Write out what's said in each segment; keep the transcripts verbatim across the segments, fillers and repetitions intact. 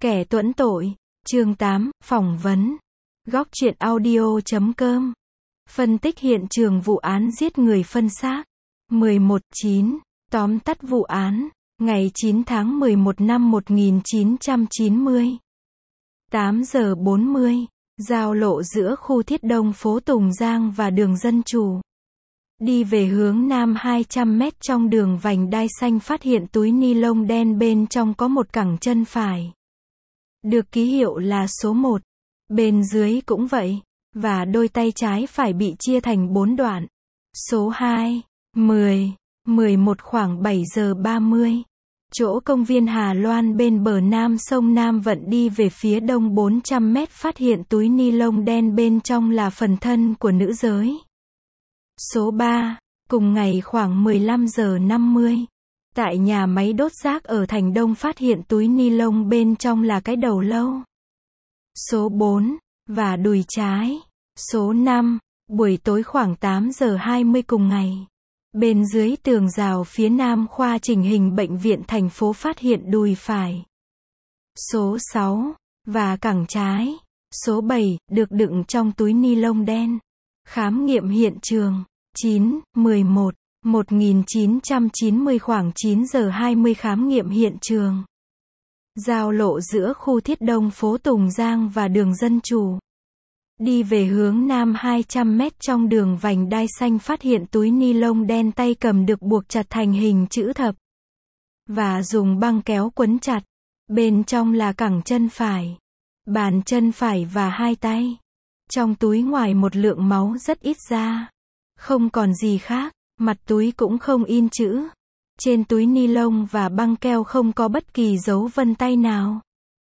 Kẻ tuẫn tội, chương tám, phỏng vấn. Góc truyện audio chấm com. Phân tích hiện trường vụ án giết người phân xác. mười một chín. Tóm tắt vụ án, ngày chín tháng mười một năm một nghìn chín trăm chín mươi. tám giờ bốn mươi, giao lộ giữa khu Thiết Đông phố Tùng Giang và đường Dân Chủ. Đi về hướng nam hai trăm mét trong đường vành đai xanh phát hiện túi ni lông đen bên trong có một cẳng chân phải. Được ký hiệu là số một. Bên dưới cũng vậy. Và đôi tay trái phải bị chia thành bốn đoạn. Số hai, mười, mười một khoảng bảy giờ ba mươi. Chỗ công viên Hà Loan bên bờ nam sông Nam Vận đi về phía đông bốn trăm mét phát hiện túi ni lông đen bên trong là phần thân của nữ giới. Số ba, cùng ngày khoảng mười lăm giờ năm mươi. Tại nhà máy đốt rác ở Thành Đông phát hiện túi ni lông bên trong là cái đầu lâu. Số bốn, và đùi trái. Số năm, buổi tối khoảng tám giờ hai mươi cùng ngày. Bên dưới tường rào phía nam khoa chỉnh hình bệnh viện thành phố phát hiện đùi phải. Số sáu, và cẳng trái. Số bảy, được đựng trong túi ni lông đen. Khám nghiệm hiện trường, chín, mười một, một nghìn chín trăm chín mươi khoảng chín giờ hai mươi khám nghiệm hiện trường. Giao lộ giữa khu Thiết Đông phố Tùng Giang và đường Dân Chủ. Đi về hướng nam hai trăm mét trong đường vành đai xanh phát hiện túi ni lông đen tay cầm được buộc chặt thành hình chữ thập. Và dùng băng kéo quấn chặt. Bên trong là cẳng chân phải, bàn chân phải và hai tay. Trong túi ngoài một lượng máu rất ít ra. Không còn gì khác, mặt túi cũng không in chữ. Trên túi ni lông và băng keo không có bất kỳ dấu vân tay nào.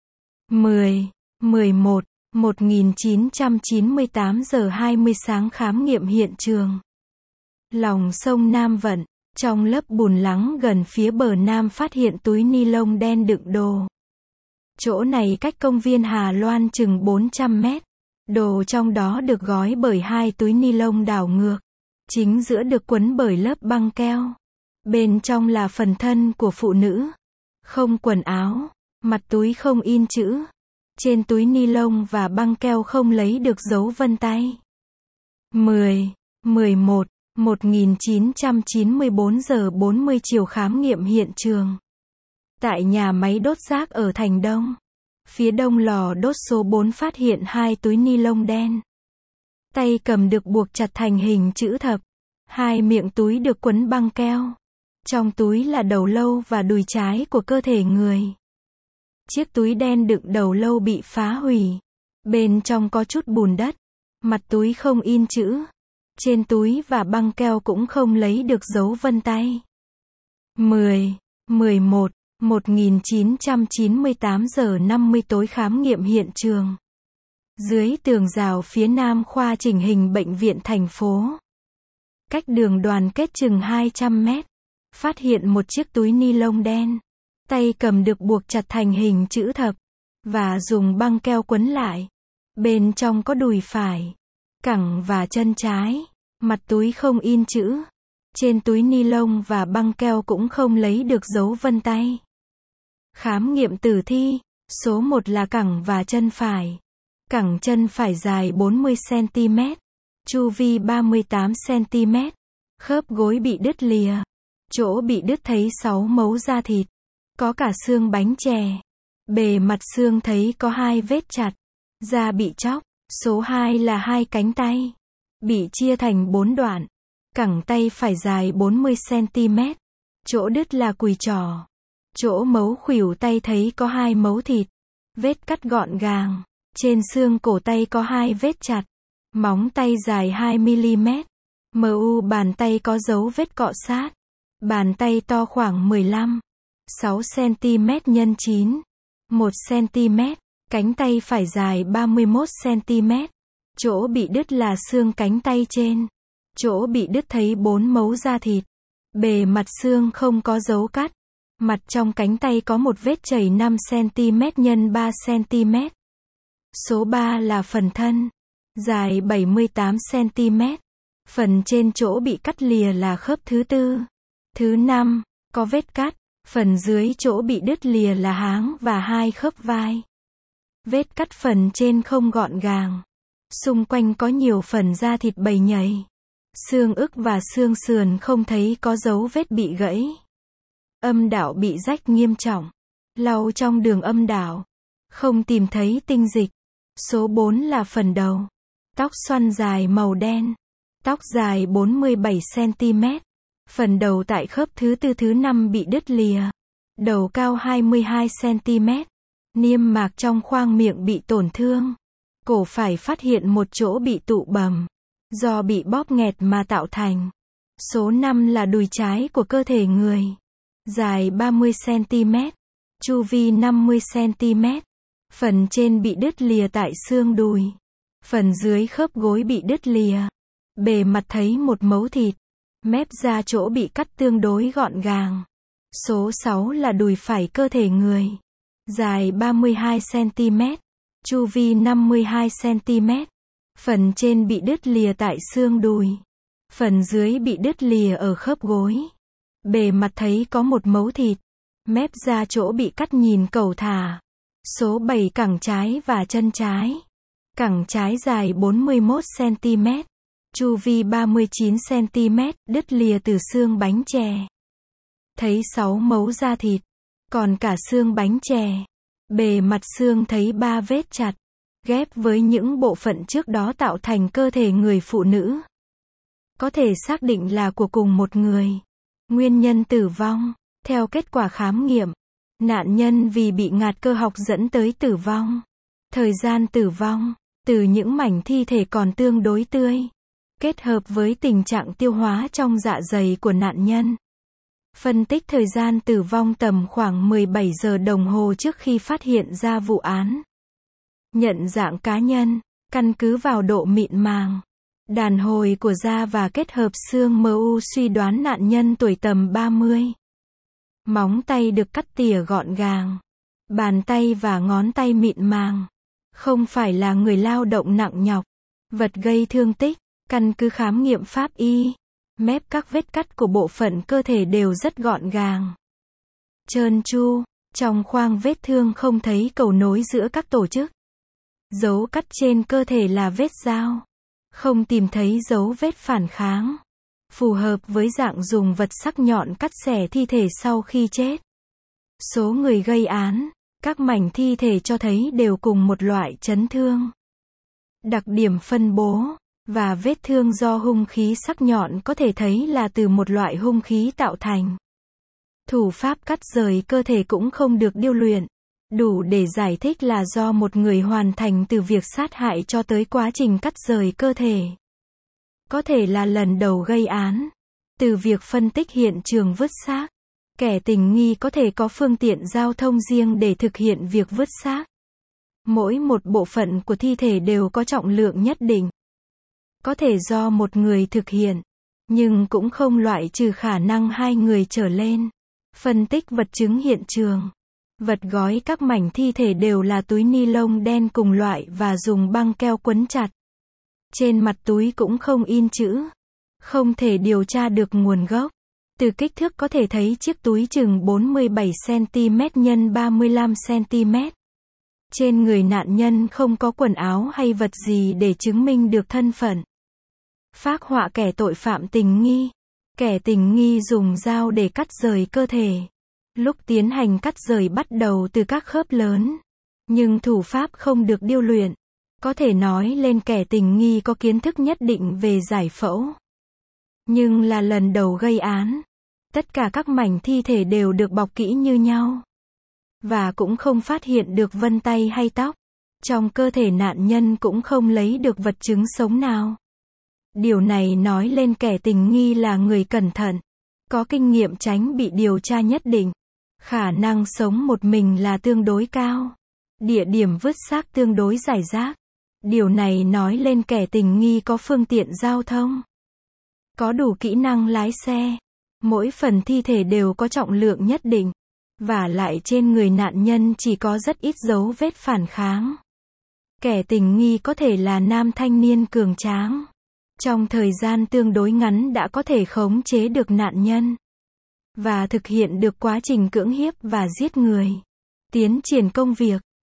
mười, mười một, một nghìn chín trăm chín mươi tám giờ hai mươi sáng khám nghiệm hiện trường. Lòng sông Nam Vận, trong lớp bùn lắng gần phía bờ nam phát hiện túi ni lông đen đựng đồ. Chỗ này cách công viên Hà Loan chừng bốn trăm mét. Đồ trong đó được gói bởi hai túi ni lông đảo ngược. Chính giữa được quấn bởi lớp băng keo. Bên trong là phần thân của phụ nữ. Không quần áo, mặt túi không in chữ. Trên túi ni lông và băng keo không lấy được dấu vân tay. mười, mười một, một nghìn chín trăm chín mươi bốn giờ bốn mươi chiều khám nghiệm hiện trường. Tại nhà máy đốt rác ở Thành Đông. Phía đông lò đốt số bốn phát hiện hai túi ni lông đen. Tay cầm được buộc chặt thành hình chữ thập. Hai miệng túi được quấn băng keo. Trong túi là đầu lâu và đùi trái của cơ thể người. Chiếc túi đen đựng đầu lâu bị phá hủy. Bên trong có chút bùn đất. Mặt túi không in chữ. Trên túi và băng keo cũng không lấy được dấu vân tay. mười, mười một, một nghìn chín trăm chín mươi tám giờ năm mươi tối khám nghiệm hiện trường. Dưới tường rào phía nam khoa chỉnh hình bệnh viện thành phố. Cách đường Đoàn Kết chừng hai trăm mét. Phát hiện một chiếc túi ni lông đen. Tay cầm được buộc chặt thành hình chữ thập. Và dùng băng keo quấn lại. Bên trong có đùi phải, cẳng và chân trái. Mặt túi không in chữ. Trên túi ni lông và băng keo cũng không lấy được dấu vân tay. Khám nghiệm tử thi. Số một là cẳng và chân phải. Cẳng chân phải dài bốn mươi xăng ti mét. Chu vi ba mươi tám xăng ti mét. Khớp gối bị đứt lìa. Chỗ bị đứt thấy sáu mấu da thịt. Có cả xương bánh chè. Bề mặt xương thấy có hai vết chặt. Da bị chóc. Số hai là hai cánh tay. Bị chia thành bốn đoạn. Cẳng tay phải dài bốn mươi xăng ti mét. Chỗ đứt là cùi trỏ. Chỗ mấu khuỷu tay thấy có hai mấu thịt. Vết cắt gọn gàng. Trên xương cổ tay có hai vết chặt. Móng tay dài hai mi li mét. Mu bàn tay có dấu vết cọ sát. Bàn tay to khoảng mười lăm, sáu xăng ti mét nhân chín, một xăng ti mét. Cánh tay phải dài ba mươi mốt xăng ti mét. Chỗ bị đứt là xương cánh tay trên. Chỗ bị đứt thấy bốn mấu da thịt. Bề mặt xương không có dấu cắt. Mặt trong cánh tay có một vết chảy năm xăng ti mét nhân ba xăng ti mét. Số ba là phần thân. Dài bảy mươi tám xăng ti mét. Phần trên chỗ bị cắt lìa là khớp thứ tư. Thứ năm, có vết cắt. Phần dưới chỗ bị đứt lìa là háng và hai khớp vai. Vết cắt phần trên không gọn gàng. Xung quanh có nhiều phần da thịt bầy nhầy. Xương ức và xương sườn không thấy có dấu vết bị gãy. Âm đạo bị rách nghiêm trọng. Lau trong đường âm đạo. Không tìm thấy tinh dịch. Số bốn là phần đầu. Tóc xoăn dài màu đen. Tóc dài bốn mươi bảy xăng-ti-mét. Phần đầu tại khớp thứ tư thứ năm bị đứt lìa. Đầu cao hai mươi hai xăng-ti-mét. Niêm mạc trong khoang miệng bị tổn thương. Cổ phải phát hiện một chỗ bị tụ bầm. Do bị bóp nghẹt mà tạo thành. Số năm là đùi trái của cơ thể người. Dài ba mươi xăng-ti-mét. Chu vi năm mươi xăng-ti-mét. Phần trên bị đứt lìa tại xương đùi. Phần dưới khớp gối bị đứt lìa. Bề mặt thấy một mấu thịt. Mép ra chỗ bị cắt tương đối gọn gàng. Số sáu là đùi phải cơ thể người. Dài ba mươi hai xăng-ti-mét. Chu vi năm mươi hai xăng-ti-mét. Phần trên bị đứt lìa tại xương đùi. Phần dưới bị đứt lìa ở khớp gối. Bề mặt thấy có một mấu thịt. Mép ra chỗ bị cắt nhìn cầu thả. Số bảy cẳng trái và chân trái. Cẳng trái dài bốn mươi mốt xăng-ti-mét. Chu vi ba mươi chín xăng-ti-mét, đứt lìa từ xương bánh chè. Thấy sáu mấu da thịt. Còn cả xương bánh chè. Bề mặt xương thấy ba vết chặt. Ghép với những bộ phận trước đó tạo thành cơ thể người phụ nữ. Có thể xác định là của cùng một người. Nguyên nhân tử vong. Theo kết quả khám nghiệm. Nạn nhân vì bị ngạt cơ học dẫn tới tử vong. Thời gian tử vong. Từ những mảnh thi thể còn tương đối tươi. Kết hợp với tình trạng tiêu hóa trong dạ dày của nạn nhân. Phân tích thời gian tử vong tầm khoảng mười bảy giờ đồng hồ trước khi phát hiện ra vụ án. Nhận dạng cá nhân, căn cứ vào độ mịn màng, đàn hồi của da và kết hợp xương em u suy đoán nạn nhân tuổi tầm ba mươi. Móng tay được cắt tỉa gọn gàng. Bàn tay và ngón tay mịn màng. Không phải là người lao động nặng nhọc. Vật gây thương tích, căn cứ khám nghiệm pháp y. Mép các vết cắt của bộ phận cơ thể đều rất gọn gàng. Trơn tru, trong khoang vết thương không thấy cầu nối giữa các tổ chức. Dấu cắt trên cơ thể là vết dao. Không tìm thấy dấu vết phản kháng. Phù hợp với dạng dùng vật sắc nhọn cắt xẻ thi thể sau khi chết. Số người gây án, các mảnh thi thể cho thấy đều cùng một loại chấn thương. Đặc điểm phân bố và vết thương do hung khí sắc nhọn có thể thấy là từ một loại hung khí tạo thành. Thủ pháp cắt rời cơ thể cũng không được điêu luyện. Đủ để giải thích là do một người hoàn thành từ việc sát hại cho tới quá trình cắt rời cơ thể. Có thể là lần đầu gây án. Từ việc phân tích hiện trường vứt xác, kẻ tình nghi có thể có phương tiện giao thông riêng để thực hiện việc vứt xác. Mỗi một bộ phận của thi thể đều có trọng lượng nhất định. Có thể do một người thực hiện, nhưng cũng không loại trừ khả năng hai người trở lên. Phân tích vật chứng hiện trường. Vật gói các mảnh thi thể đều là túi ni lông đen cùng loại và dùng băng keo quấn chặt. Trên mặt túi cũng không in chữ. Không thể điều tra được nguồn gốc. Từ kích thước có thể thấy chiếc túi chừng bốn mươi bảy xăng-ti-mét nhân ba mươi lăm xăng-ti-mét. Trên người nạn nhân không có quần áo hay vật gì để chứng minh được thân phận. Phác họa kẻ tội phạm tình nghi. Kẻ tình nghi dùng dao để cắt rời cơ thể. Lúc tiến hành cắt rời bắt đầu từ các khớp lớn. Nhưng thủ pháp không được điêu luyện. Có thể nói lên kẻ tình nghi có kiến thức nhất định về giải phẫu. Nhưng là lần đầu gây án. Tất cả các mảnh thi thể đều được bọc kỹ như nhau. Và cũng không phát hiện được vân tay hay tóc. Trong cơ thể nạn nhân cũng không lấy được vật chứng sống nào. Điều này nói lên kẻ tình nghi là người cẩn thận. Có kinh nghiệm tránh bị điều tra nhất định. Khả năng sống một mình là tương đối cao. Địa điểm vứt xác tương đối rải rác. Điều này nói lên kẻ tình nghi có phương tiện giao thông. Có đủ kỹ năng lái xe. Mỗi phần thi thể đều có trọng lượng nhất định. Và lại trên người nạn nhân chỉ có rất ít dấu vết phản kháng. Kẻ tình nghi có thể là nam thanh niên cường tráng. Trong thời gian tương đối ngắn đã có thể khống chế được nạn nhân. Và thực hiện được quá trình cưỡng hiếp và giết người. Tiến triển công việc.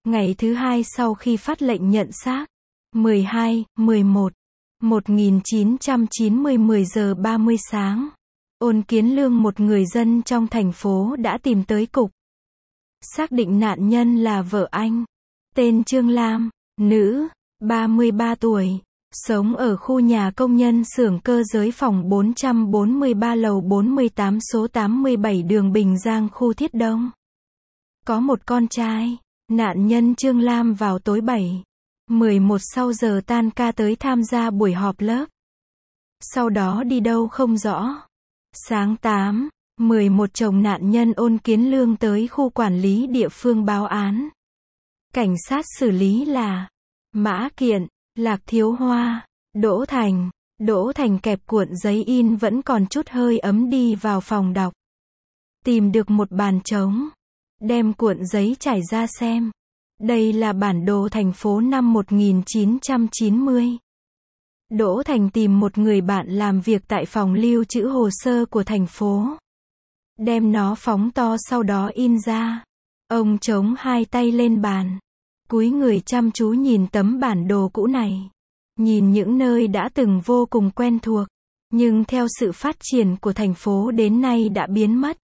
Ngày thứ hai sau khi phát lệnh nhận xác, mười hai, mười một, một nghìn chín trăm chín mươi mười giờ ba mươi sáng, Ôn Kiến Lương một người dân trong thành phố đã tìm tới cục. Xác định nạn nhân là vợ anh, tên Trương Lam, nữ, ba mươi ba tuổi, sống ở khu nhà công nhân xưởng cơ giới phòng bốn trăm bốn mươi ba lầu bốn mươi tám số tám mươi bảy đường Bình Giang khu Thiết Đông. Có một con trai. Nạn nhân Trương Lam vào tối bảy, mười một sau giờ tan ca tới tham gia buổi họp lớp. Sau đó đi đâu không rõ. Sáng tám, mười một chồng nạn nhân Ôn Kiến Lương tới khu quản lý địa phương báo án. Cảnh sát xử lý là Mã Kiện, Lạc Thiếu Hoa, Đỗ Thành. Đỗ Thành kẹp cuộn giấy in vẫn còn chút hơi ấm đi vào phòng đọc. Tìm được một bàn trống. Đem cuộn giấy trải ra xem. Đây là bản đồ thành phố năm một nghìn chín trăm chín mươi. Đỗ Thành tìm một người bạn làm việc tại phòng lưu trữ hồ sơ của thành phố. Đem nó phóng to sau đó in ra. Ông chống hai tay lên bàn. Cúi người chăm chú nhìn tấm bản đồ cũ này. Nhìn những nơi đã từng vô cùng quen thuộc. Nhưng theo sự phát triển của thành phố đến nay đã biến mất.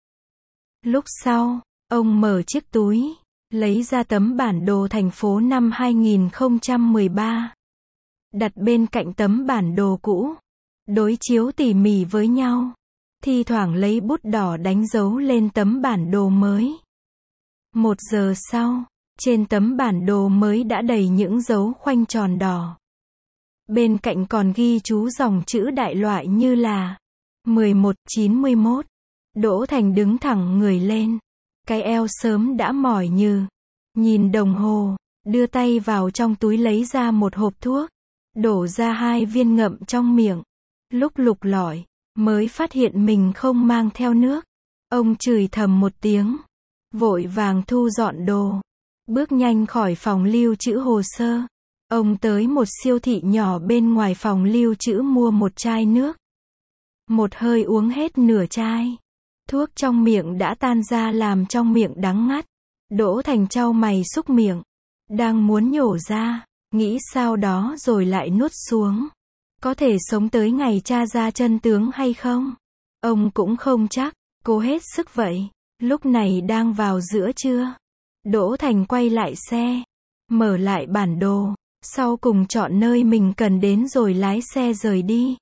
Lúc sau, ông mở chiếc túi, lấy ra tấm bản đồ thành phố năm hai nghìn không trăm mười ba. Đặt bên cạnh tấm bản đồ cũ. Đối chiếu tỉ mỉ với nhau. Thi thoảng lấy bút đỏ đánh dấu lên tấm bản đồ mới. Một giờ sau, trên tấm bản đồ mới đã đầy những dấu khoanh tròn đỏ. Bên cạnh còn ghi chú dòng chữ đại loại như là mười một chín mươi mốt. Đỗ Thành đứng thẳng người lên. Cái eo sớm đã mỏi nhừ. Nhìn đồng hồ, đưa tay vào trong túi lấy ra một hộp thuốc. Đổ ra hai viên ngậm trong miệng. Lúc lục lọi, mới phát hiện mình không mang theo nước. Ông chửi thầm một tiếng. Vội vàng thu dọn đồ. Bước nhanh khỏi phòng lưu trữ hồ sơ. Ông tới một siêu thị nhỏ bên ngoài phòng lưu trữ mua một chai nước. Một hơi uống hết nửa chai. Thuốc trong miệng đã tan ra làm trong miệng đắng ngắt. Đỗ Thành chau mày xúc miệng. Đang muốn nhổ ra, nghĩ sao đó rồi lại nuốt xuống. Có thể sống tới ngày tra ra chân tướng hay không? Ông cũng không chắc, cố hết sức vậy. Lúc này đang vào giữa trưa. Đỗ Thành quay lại xe, mở lại bản đồ, sau cùng chọn nơi mình cần đến rồi lái xe rời đi.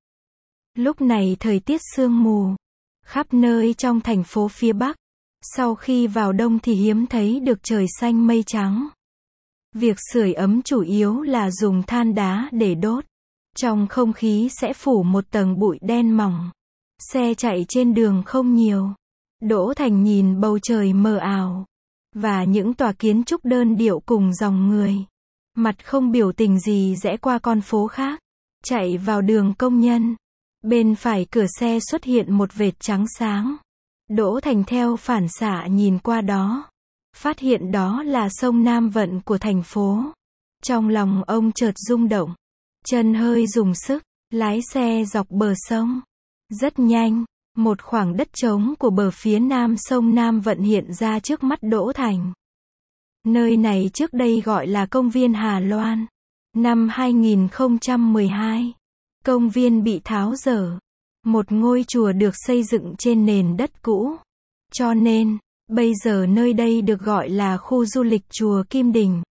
Lúc này thời tiết sương mù, khắp nơi trong thành phố phía Bắc. Sau khi vào đông thì hiếm thấy được trời xanh mây trắng. Việc sưởi ấm chủ yếu là dùng than đá để đốt. Trong không khí sẽ phủ một tầng bụi đen mỏng. Xe chạy trên đường không nhiều. Đỗ Thành nhìn bầu trời mờ ảo. Và những tòa kiến trúc đơn điệu cùng dòng người. Mặt không biểu tình gì rẽ qua con phố khác. Chạy vào đường công nhân. Bên phải cửa xe xuất hiện một vệt trắng sáng. Đỗ Thành theo phản xạ nhìn qua đó. Phát hiện đó là sông Nam Vận của thành phố. Trong lòng ông chợt rung động. Chân hơi dùng sức, lái xe dọc bờ sông. Rất nhanh, một khoảng đất trống của bờ phía nam sông Nam Vận hiện ra trước mắt Đỗ Thành. Nơi này trước đây gọi là công viên Hà Loan. Năm hai nghìn không trăm mười hai, công viên bị tháo dỡ. Một ngôi chùa được xây dựng trên nền đất cũ. Cho nên, bây giờ nơi đây được gọi là khu du lịch chùa Kim Đình.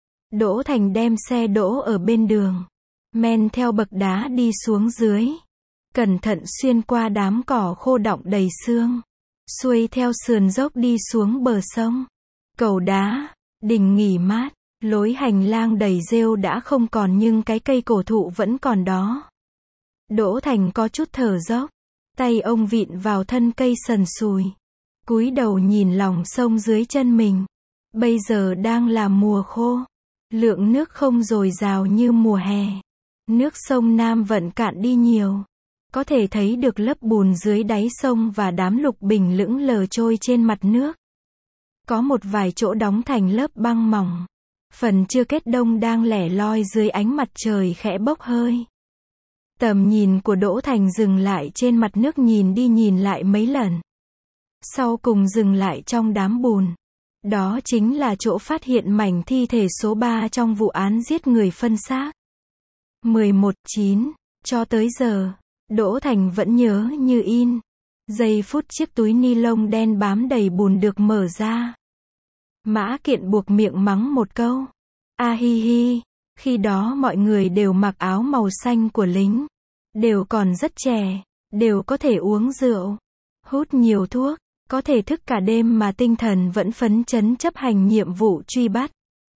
Đỗ Thành đem xe đỗ ở bên đường. Men theo bậc đá đi xuống dưới. Cẩn thận xuyên qua đám cỏ khô đọng đầy sương. Xuôi theo sườn dốc đi xuống bờ sông. Cầu đá, đình nghỉ mát, lối hành lang đầy rêu đã không còn nhưng cái cây cổ thụ vẫn còn đó. Đỗ Thành có chút thở dốc. Tay ông vịn vào thân cây sần sùi. Cúi đầu nhìn lòng sông dưới chân mình. Bây giờ đang là mùa khô. Lượng nước không dồi dào như mùa hè. Nước sông Nam Vận cạn đi nhiều. Có thể thấy được lớp bùn dưới đáy sông và đám lục bình lững lờ trôi trên mặt nước. Có một vài chỗ đóng thành lớp băng mỏng. Phần chưa kết đông đang lẻ loi dưới ánh mặt trời khẽ bốc hơi. Tầm nhìn của Đỗ Thành dừng lại trên mặt nước nhìn đi nhìn lại mấy lần. Sau cùng dừng lại trong đám bùn. Đó chính là chỗ phát hiện mảnh thi thể số ba trong vụ án giết người phân xác. mười một chín. Cho tới giờ, Đỗ Thành vẫn nhớ như in. Giây phút chiếc túi ni lông đen bám đầy bùn được mở ra. Mã Kiện buộc miệng mắng một câu. A hi hi, khi đó mọi người đều mặc áo màu xanh của lính. Đều còn rất trẻ, đều có thể uống rượu, hút nhiều thuốc, có thể thức cả đêm mà tinh thần vẫn phấn chấn chấp hành nhiệm vụ truy bắt.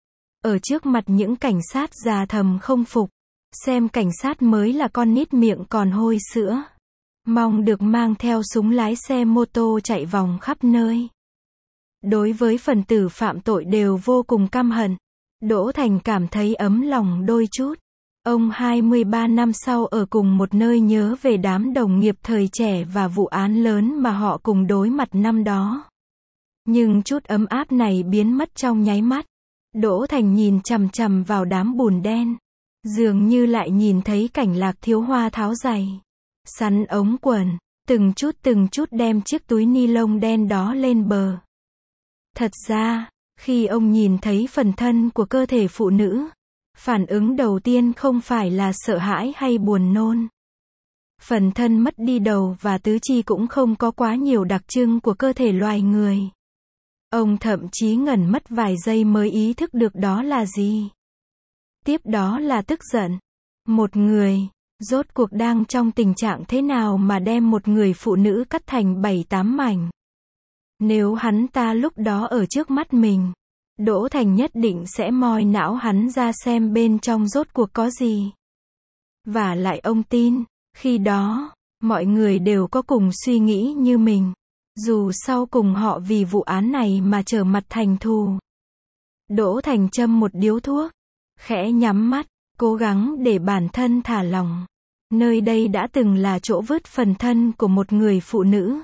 Ở trước mặt những cảnh sát già thầm không phục, xem cảnh sát mới là con nít miệng còn hôi sữa. Mong được mang theo súng lái xe mô tô chạy vòng khắp nơi. Đối với phần tử phạm tội đều vô cùng căm hận. Đỗ Thành cảm thấy ấm lòng đôi chút. Ông hai mươi ba năm sau ở cùng một nơi nhớ về đám đồng nghiệp thời trẻ và vụ án lớn mà họ cùng đối mặt năm đó. Nhưng chút ấm áp này biến mất trong nháy mắt. Đỗ Thành nhìn chằm chằm vào đám bùn đen. Dường như lại nhìn thấy cảnh Lạc Thiếu Hoa tháo giày, sắn ống quần, từng chút từng chút đem chiếc túi ni lông đen đó lên bờ. Thật ra, khi ông nhìn thấy phần thân của cơ thể phụ nữ, phản ứng đầu tiên không phải là sợ hãi hay buồn nôn. Phần thân mất đi đầu và tứ chi cũng không có quá nhiều đặc trưng của cơ thể loài người. Ông thậm chí ngẩn mất vài giây mới ý thức được đó là gì. Tiếp đó là tức giận. Một người, rốt cuộc đang trong tình trạng thế nào mà đem một người phụ nữ cắt thành bảy tám mảnh. Nếu hắn ta lúc đó ở trước mắt mình, Đỗ Thành nhất định sẽ moi não hắn ra xem bên trong rốt cuộc có gì. Và lại ông tin, khi đó, mọi người đều có cùng suy nghĩ như mình. Dù sau cùng họ vì vụ án này mà trở mặt thành thù. Đỗ Thành châm một điếu thuốc, khẽ nhắm mắt, cố gắng để bản thân thả lỏng. Nơi đây đã từng là chỗ vứt phần thân của một người phụ nữ.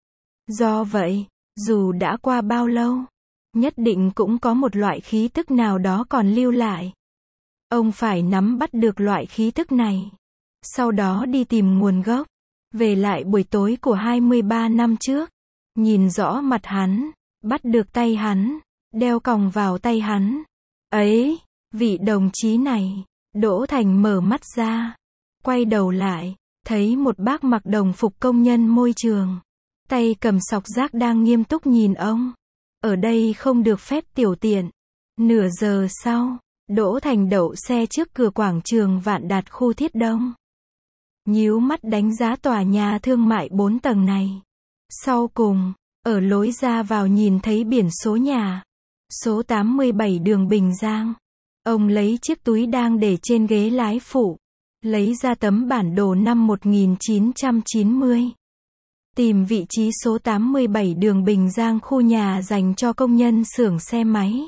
Do vậy, dù đã qua bao lâu, nhất định cũng có một loại khí tức nào đó còn lưu lại. Ông phải nắm bắt được loại khí tức này. Sau đó đi tìm nguồn gốc. Về lại buổi tối của hai mươi ba năm trước. Nhìn rõ mặt hắn, bắt được tay hắn, đeo còng vào tay hắn. Ấy, vị đồng chí này. Đỗ Thành mở mắt ra, quay đầu lại, thấy một bác mặc đồng phục công nhân môi trường, tay cầm sọc rác đang nghiêm túc nhìn ông. Ở đây không được phép tiểu tiện. Nửa giờ sau, Đỗ Thành đậu xe trước cửa quảng trường Vạn Đạt khu Thiết Đông. Nhíu mắt đánh giá tòa nhà thương mại bốn tầng này. Sau cùng, ở lối ra vào nhìn thấy biển số nhà. Số tám mươi bảy đường Bình Giang. Ông lấy chiếc túi đang để trên ghế lái phụ. Lấy ra tấm bản đồ năm một nghìn chín trăm chín mươi. Tìm vị trí số tám mươi bảy đường Bình Giang, khu nhà dành cho công nhân xưởng xe máy.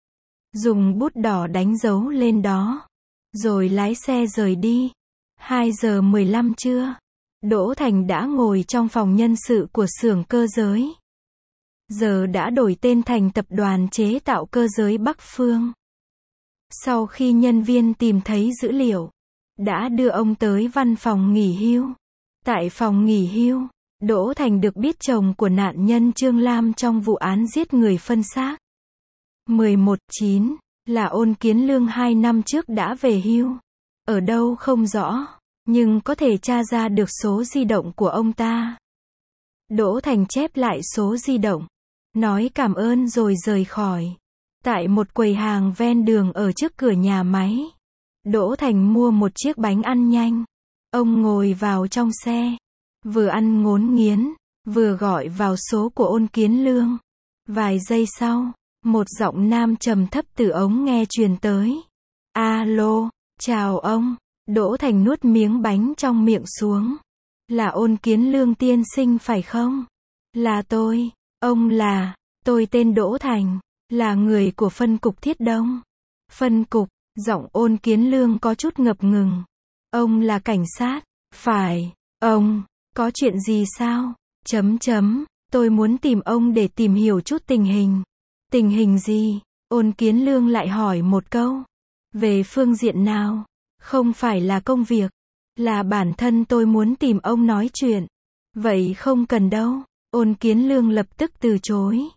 Dùng bút đỏ đánh dấu lên đó. Rồi lái xe rời đi. hai giờ mười lăm trưa. Đỗ Thành đã ngồi trong phòng nhân sự của xưởng cơ giới. Giờ đã đổi tên thành Tập đoàn Chế tạo Cơ giới Bắc Phương. Sau khi nhân viên tìm thấy dữ liệu, đã đưa ông tới văn phòng nghỉ hưu. Tại phòng nghỉ hưu, Đỗ Thành được biết chồng của nạn nhân Trương Lam trong vụ án giết người phân xác. mười một chín là Ôn Kiến Lương hai năm trước đã về hưu. Ở đâu không rõ, nhưng có thể tra ra được số di động của ông ta. Đỗ Thành chép lại số di động, nói cảm ơn rồi rời khỏi. Tại một quầy hàng ven đường ở trước cửa nhà máy, Đỗ Thành mua một chiếc bánh ăn nhanh. Ông ngồi vào trong xe, vừa ăn ngốn nghiến, vừa gọi vào số của Ôn Kiến Lương. Vài giây sau, một giọng nam trầm thấp từ ống nghe truyền tới. Alo, chào ông. Đỗ Thành nuốt miếng bánh trong miệng xuống. Là Ôn Kiến Lương tiên sinh phải không? Là tôi. Ông là, tôi tên Đỗ Thành, là người của phân cục Thiết Đông. Phân cục, giọng Ôn Kiến Lương có chút ngập ngừng. Ông là cảnh sát? Phải. Ông, có chuyện gì sao? Chấm chấm, tôi muốn tìm ông để tìm hiểu chút tình hình. Tình hình gì? Ôn Kiến Lương lại hỏi một câu. Về phương diện nào? Không phải là công việc, là bản thân tôi muốn tìm ông nói chuyện. Vậy không cần đâu. Ôn Kiến Lương lập tức từ chối.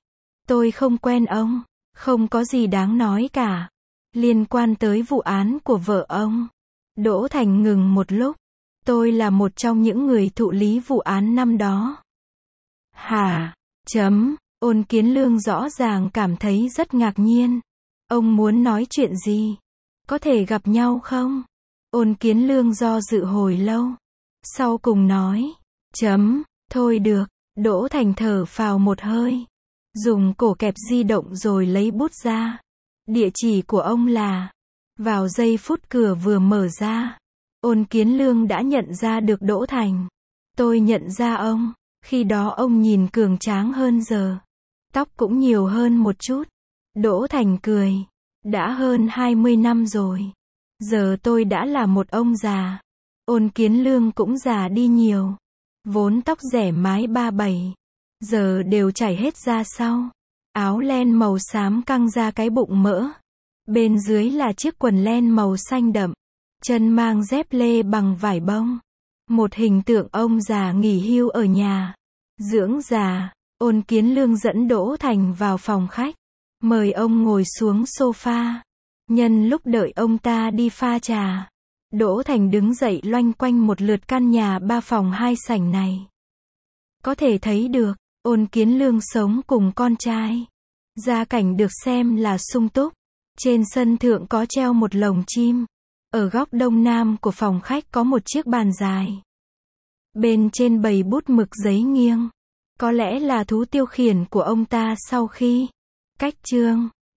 Tôi không quen ông. Không có gì đáng nói cả. Liên quan tới vụ án của vợ ông. Đỗ Thành ngừng một lúc. Tôi là một trong những người thụ lý vụ án năm đó. Hả? Chấm. Ôn Kiến Lương rõ ràng cảm thấy rất ngạc nhiên. Ông muốn nói chuyện gì? Có thể gặp nhau không? Ôn Kiến Lương do dự hồi lâu. Sau cùng nói. Chấm. Thôi được. Đỗ Thành thở phào một hơi. Dùng cổ kẹp di động rồi lấy bút ra. Địa chỉ của ông là. Vào giây phút cửa vừa mở ra. Ôn Kiến Lương đã nhận ra được Đỗ Thành. Tôi nhận ra ông. Khi đó ông nhìn cường tráng hơn giờ. Tóc cũng nhiều hơn một chút. Đỗ Thành cười. Đã hơn hai mươi năm rồi. Giờ tôi đã là một ông già. Ôn Kiến Lương cũng già đi nhiều. Vốn tóc rẻ mái ba bảy. Giờ đều chảy hết ra sau. Áo len màu xám căng ra cái bụng mỡ. Bên dưới là chiếc quần len màu xanh đậm. Chân mang dép lê bằng vải bông. Một hình tượng ông già nghỉ hưu ở nhà. Dưỡng già. Ôn Kiến Lương dẫn Đỗ Thành vào phòng khách. Mời ông ngồi xuống sofa. Nhân lúc đợi ông ta đi pha trà. Đỗ Thành đứng dậy loanh quanh một lượt căn nhà ba phòng hai sảnh này. Có thể thấy được, Ôn Kiến Lương sống cùng con trai. Gia cảnh được xem là sung túc. Trên sân thượng có treo một lồng chim. Ở góc đông nam của phòng khách có một chiếc bàn dài. Bên trên bày bút mực giấy nghiêng. Có lẽ là thú tiêu khiển của ông ta sau khi cách chương.